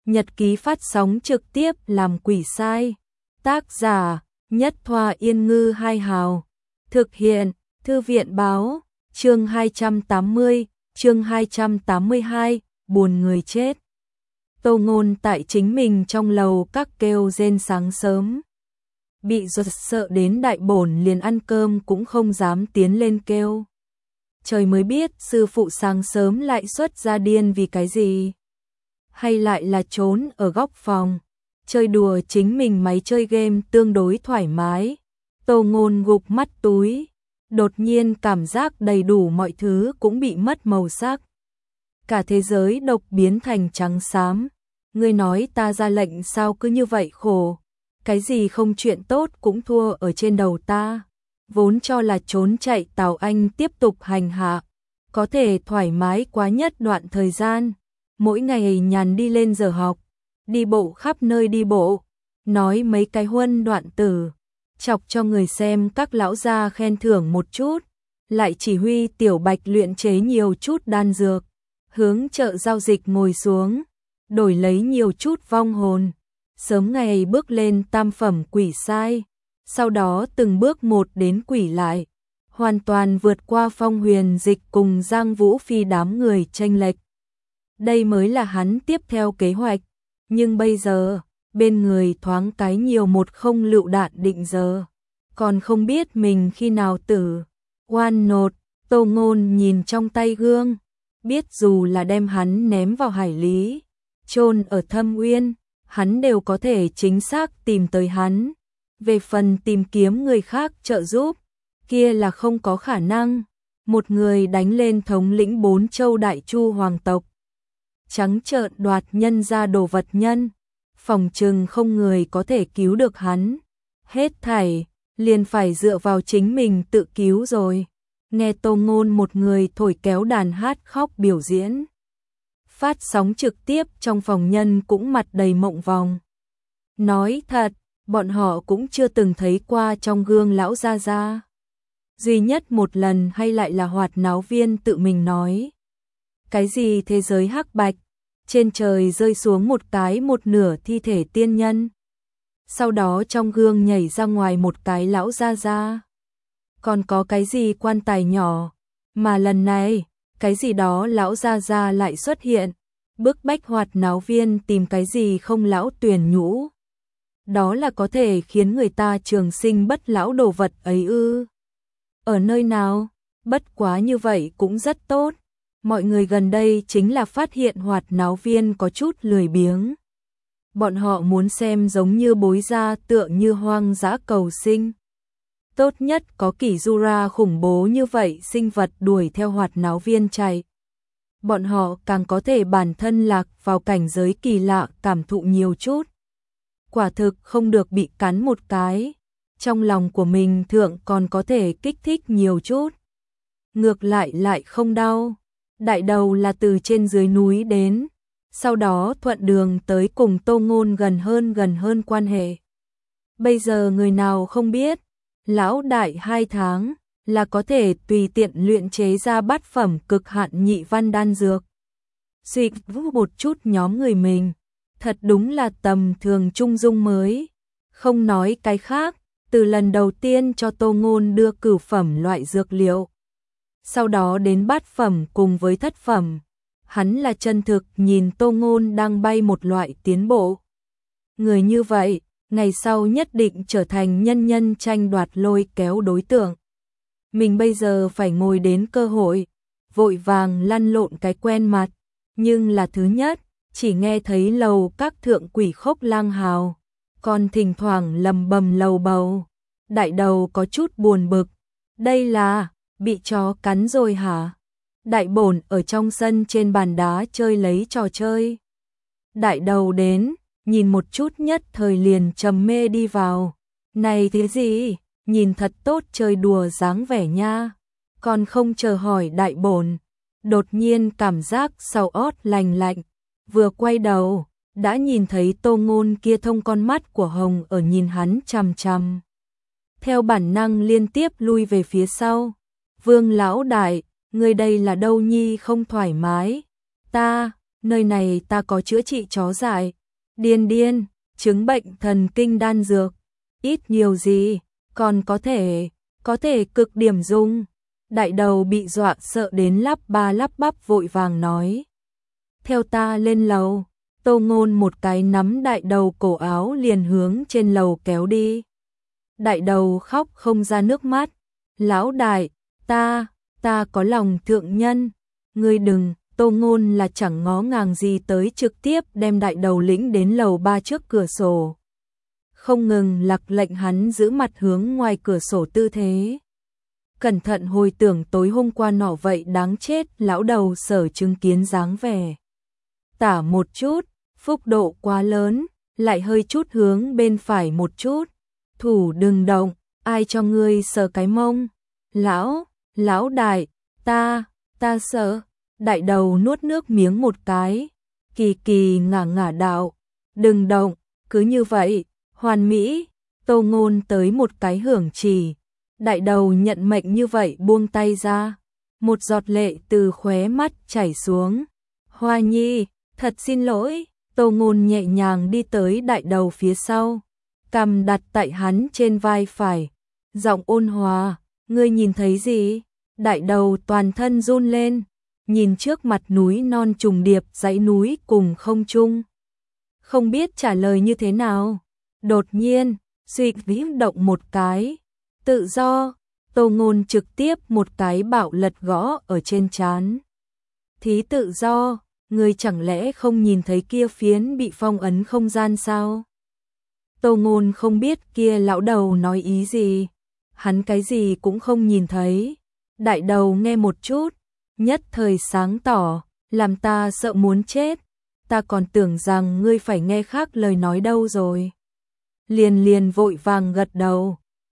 Nhật ký phát sóng trực tiếp làm quỷ sai. Tác giả: Nhất Thoa Yên Ngư Hai Hào. Thực hiện: Thư viện báo. Chương 280, chương 282, buồn người chết. Tô Ngôn tại chính mình trong lầu các kêu rên sáng sớm. Bị giật sợ đến đại bổn liền ăn cơm cũng không dám tiến lên kêu. Trời mới biết sư phụ sáng sớm lại xuất ra điên vì cái gì. Hay lại là trốn ở góc phòng, chơi đùa chính mình máy chơi game tương đối thoải mái. Tô Ngôn gục mắt túi, đột nhiên cảm giác đầy đủ mọi thứ cũng bị mất màu sắc. Cả thế giới độc biến thành trắng xám. Ngươi nói ta ra lệnh sao cứ như vậy khổ. Cái gì không chuyện tốt cũng thua ở trên đầu ta. Vốn cho là trốn chạy Tào Anh tiếp tục hành hạ, có thể thoải mái quá nhất đoạn thời gian. Mỗi ngày nhàn đi lên giờ học, đi bộ khắp nơi đi bộ, nói mấy cái huân đoạn tử, chọc cho người xem các lão gia khen thưởng một chút, lại chỉ huy Tiểu Bạch luyện chế nhiều chút đan dược, hướng chợ giao dịch ngồi xuống, đổi lấy nhiều chút vong hồn, sớm ngày bước lên tam phẩm quỷ sai, sau đó từng bước một đến quỷ lại, hoàn toàn vượt qua Phong Huyền Dịch cùng Giang Vũ Phi đám người chênh lệch. Đây mới là hắn tiếp theo kế hoạch, nhưng bây giờ, bên người thoáng cái nhiều một không lựu đạn định giờ, còn không biết mình khi nào tử. Oan nột, Tô Ngôn nhìn trong tay gương, biết dù là đem hắn ném vào hải lý, chôn ở thâm uyên, hắn đều có thể chính xác tìm tới hắn. Về phần tìm kiếm người khác trợ giúp, kia là không có khả năng. Một người đánh lên thống lĩnh 4 châu Đại Chu hoàng tộc, trắng trợn đoạt nhân ra đồ vật nhân, phòng trừng không người có thể cứu được hắn. Hết thảy liền phải dựa vào chính mình tự cứu rồi. Nghe Tô Ngôn một người thổi kéo đàn hát khóc biểu diễn, phát sóng trực tiếp trong phòng nhân cũng mặt đầy mộng vòng. Nói thật, bọn họ cũng chưa từng thấy qua trong gương lão gia gia. Duy nhất một lần hay lại là Hoạt Náo Viên tự mình nói. Cái gì thế giới hắc bạch, trên trời rơi xuống một cái một nửa thi thể tiên nhân. Sau đó trong gương nhảy ra ngoài một cái lão gia gia. Còn có cái gì quan tài nhỏ, mà lần này, cái gì đó lão gia gia lại xuất hiện, bức bách Hoạt Náo Viên tìm cái gì không lão tuyển nhũ. Đó là có thể khiến người ta trường sinh bất lão đồ vật ấy ư? Ở nơi nào? Bất quá như vậy cũng rất tốt. Mọi người gần đây chính là phát hiện Hoạt Náo Viên có chút lười biếng. Bọn họ muốn xem giống như bối gia tựa như hoang dã cầu sinh. Tốt nhất có kỷ Jura khủng bố như vậy sinh vật đuổi theo Hoạt Náo Viên chạy. Bọn họ càng có thể bản thân lạc vào cảnh giới kỳ lạ cảm thụ nhiều chút. Quả thực không được bị cắn một cái. Trong lòng của mình thượng còn có thể kích thích nhiều chút. Ngược lại lại không đau. Đại đầu là từ trên dưới núi đến, sau đó thuận đường tới cùng Tô Ngôn gần hơn quan hệ. Bây giờ người nào không biết, lão đại 2 tháng là có thể tùy tiện luyện chế ra bát phẩm cực hạn nhị văn đan dược. Xịt một chút nhóm người mình, thật đúng là tầm thường trung dung mới. Không nói cái khác, từ lần đầu tiên cho Tô Ngôn đưa cửu phẩm loại dược liệu, sau đó đến bát phẩm cùng với thất phẩm, hắn là chân thực nhìn Tô Ngôn đang bay một loại tiến bộ. Người như vậy, ngày sau nhất định trở thành nhân nhân tranh đoạt lôi kéo đối tượng. Mình bây giờ phải ngồi đến cơ hội, vội vàng lăn lộn cái quen mặt, nhưng là thứ nhất, chỉ nghe thấy lầu các thượng quỷ khốc lang hào, còn thỉnh thoảng lầm bầm lầu bầu. Đại đầu có chút buồn bực, đây là bị chó cắn rồi hả? Đại bổn ở trong sân trên bàn đá chơi lấy trò chơi. Đại đầu đến, nhìn một chút nhất thời liền trầm mê đi vào. Này thế gì? Nhìn thật tốt chơi đùa dáng vẻ nha. Còn không chờ hỏi đại bổn, đột nhiên cảm giác sau ót lành lạnh. Vừa quay đầu, đã nhìn thấy Tô Ngôn kia thông con mắt của Hồng ở nhìn hắn chằm chằm. Theo bản năng liên tiếp lui về phía sau. Vương lão đại, người đây là đâu nhi không thoải mái? Ta, nơi này ta có chữa trị chó dại, Điên điên, chứng bệnh thần kinh đan dược, ít nhiều gì, còn có thể cực điểm dùng. Đại đầu bị dọa sợ đến lắp ba lắp bắp vội vàng nói. Theo ta lên lầu. Tô Ngôn một cái nắm đại đầu cổ áo liền hướng trên lầu kéo đi. Đại đầu khóc không ra nước mắt. Lão đại, ta có lòng thượng nhân. Ngươi đừng. Tô Ngôn là chẳng ngó ngàng gì tới trực tiếp đem đại đầu lĩnh đến lầu 3 trước cửa sổ. Không ngừng lặc lệnh hắn giữ mặt hướng ngoài cửa sổ tư thế. Cẩn thận hồi tưởng tối hôm qua nọ vậy đáng chết lão đầu sở chứng kiến dáng vẻ. Tả một chút, phúc độ quá lớn, lại hơi chút hướng bên phải một chút. Thủ đừng động, ai cho ngươi sờ cái mông. Lão đại, ta sợ. Đại đầu nuốt nước miếng một cái. Kỳ kỳ ngả đạo. Đừng động, cứ như vậy, hoàn mỹ. Tô Ngôn tới một cái hưởng chỉ. Đại đầu nhận mệnh như vậy buông tay ra. Một giọt lệ từ khóe mắt chảy xuống. Hoa nhi, thật xin lỗi. Tô Ngôn nhẹ nhàng đi tới đại đầu phía sau. Cằm đặt tại hắn trên vai phải. Giọng ôn hòa, ngươi nhìn thấy gì? Đại đầu toàn thân run lên. Nhìn trước mặt núi non trùng điệp dãy núi cùng không trung. Không biết trả lời như thế nào. Đột nhiên, suy nghĩ động một cái. Tự do, Tô Ngôn trực tiếp một cái bạo lật gõ ở trên trán. Thí tự do, ngươi chẳng lẽ không nhìn thấy kia phiến bị phong ấn không gian sao? Tô Ngôn không biết kia lão đầu nói ý gì. Hắn cái gì cũng không nhìn thấy. Đại đầu nghe một chút, nhất thời sáng tỏ, làm ta sợ muốn chết. Ta còn tưởng rằng ngươi phải nghe khác lời nói đâu rồi. Liền vội vàng gật đầu.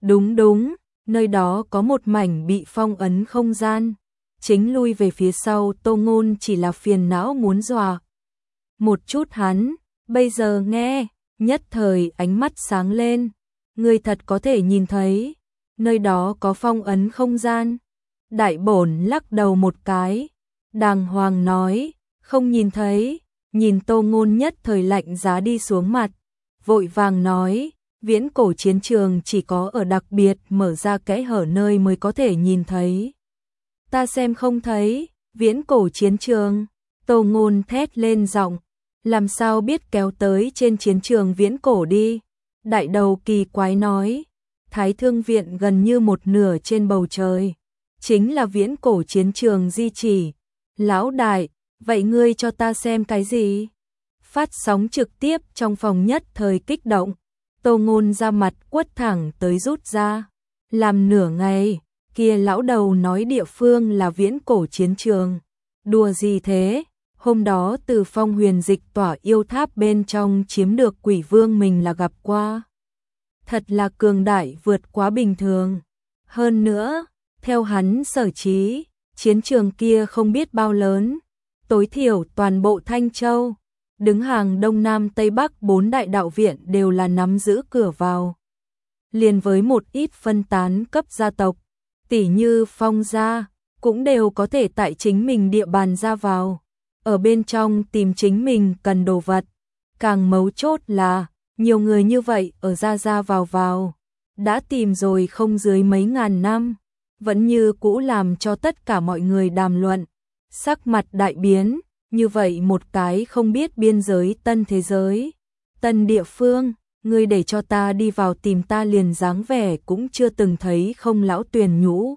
Đúng, nơi đó có một mảnh bị phong ấn không gian. Chính lui về phía sau Tô Ngôn chỉ là phiền não muốn dọa. Một chút hắn, bây giờ nghe, nhất thời ánh mắt sáng lên. Ngươi thật có thể nhìn thấy, nơi đó có phong ấn không gian. Đại bổn lắc đầu một cái, đàng hoàng nói, không nhìn thấy. Nhìn Tô Ngôn nhất thời lạnh giá đi xuống mặt, vội vàng nói, viễn cổ chiến trường chỉ có ở đặc biệt mở ra kẽ hở nơi mới có thể nhìn thấy. Ta xem không thấy, viễn cổ chiến trường. Tô Ngôn thét lên giọng, làm sao biết kéo tới trên chiến trường viễn cổ đi. Đại đầu kỳ quái nói, Thái Thương viện gần như một nửa trên bầu trời, chính là viễn cổ chiến trường di chỉ. Lão đại, vậy ngươi cho ta xem cái gì? Phát sóng trực tiếp trong phòng nhất thời kích động. Tô Ngôn ra mặt quất thẳng tới rút ra. Làm nửa ngày, kia lão đầu nói địa phương là viễn cổ chiến trường. Đùa gì thế? Hôm đó từ phong huyền dịch tỏa yêu tháp bên trong chiếm được quỷ vương mình là gặp qua. Thật là cường đại vượt quá bình thường. Hơn nữa, theo hắn sở trí, chiến trường kia không biết bao lớn. Tối thiểu toàn bộ Thanh Châu, đứng hàng Đông Nam Tây Bắc 4 đại đạo viện đều là nắm giữ cửa vào. Liền với một ít phân tán cấp gia tộc, tỉ như Phong gia, cũng đều có thể tại chính mình địa bàn ra vào. Ở bên trong tìm chính mình cần đồ vật. Càng mấu chốt là, nhiều người như vậy ở ra vào. Đã tìm rồi không dưới mấy ngàn năm, vẫn như cũ làm cho tất cả mọi người đàm luận. Sắc mặt đại biến, như vậy một cái không biết biên giới tân thế giới, tân địa phương, ngươi để cho ta đi vào tìm ta liền dáng vẻ cũng chưa từng thấy không lão Tuyền nhũ.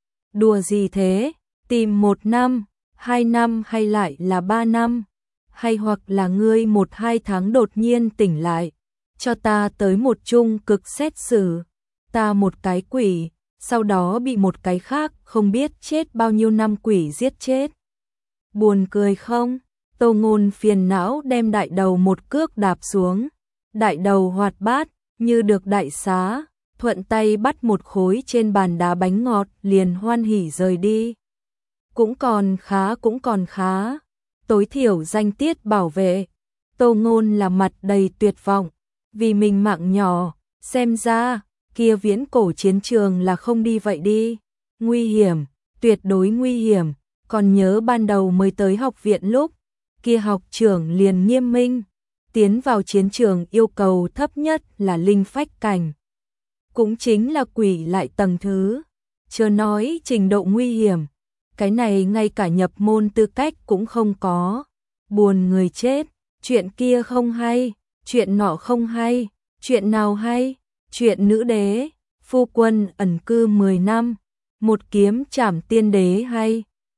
Đùa gì thế, tìm 1 năm, 2 năm hay lại là 3 năm, hay hoặc là ngươi 1-2 tháng đột nhiên tỉnh lại, cho ta tới một chung cực xét xử, ta một cái quỷ, sau đó bị một cái khác không biết chết bao nhiêu năm quỷ giết chết. Buồn cười không? Tô Ngôn phiền não đem đại đầu một cước đạp xuống. Đại đầu hoạt bát, như được đại xá, thuận tay bắt một khối trên bàn đá bánh ngọt liền hoan hỉ rời đi. Cũng còn khá. Tối thiểu danh tiết bảo vệ. Tô Ngôn là mặt đầy tuyệt vọng. Vì mình mạng nhỏ, xem ra, kia viễn cổ chiến trường là không đi vậy đi. Nguy hiểm, tuyệt đối nguy hiểm. Còn nhớ ban đầu mới tới học viện lúc, kia học trưởng liền nghiêm minh, tiến vào chiến trường yêu cầu thấp nhất là linh phách cảnh. Cũng chính là quỷ lại tầng thứ. Chưa nói trình độ nguy hiểm, cái này ngay cả nhập môn tư cách cũng không có. Buồn người chết, chuyện kia không hay, chuyện nọ không hay, chuyện nào hay, chuyện nữ đế, phu quân ẩn cư 10 năm, một kiếm trảm tiên đế hay.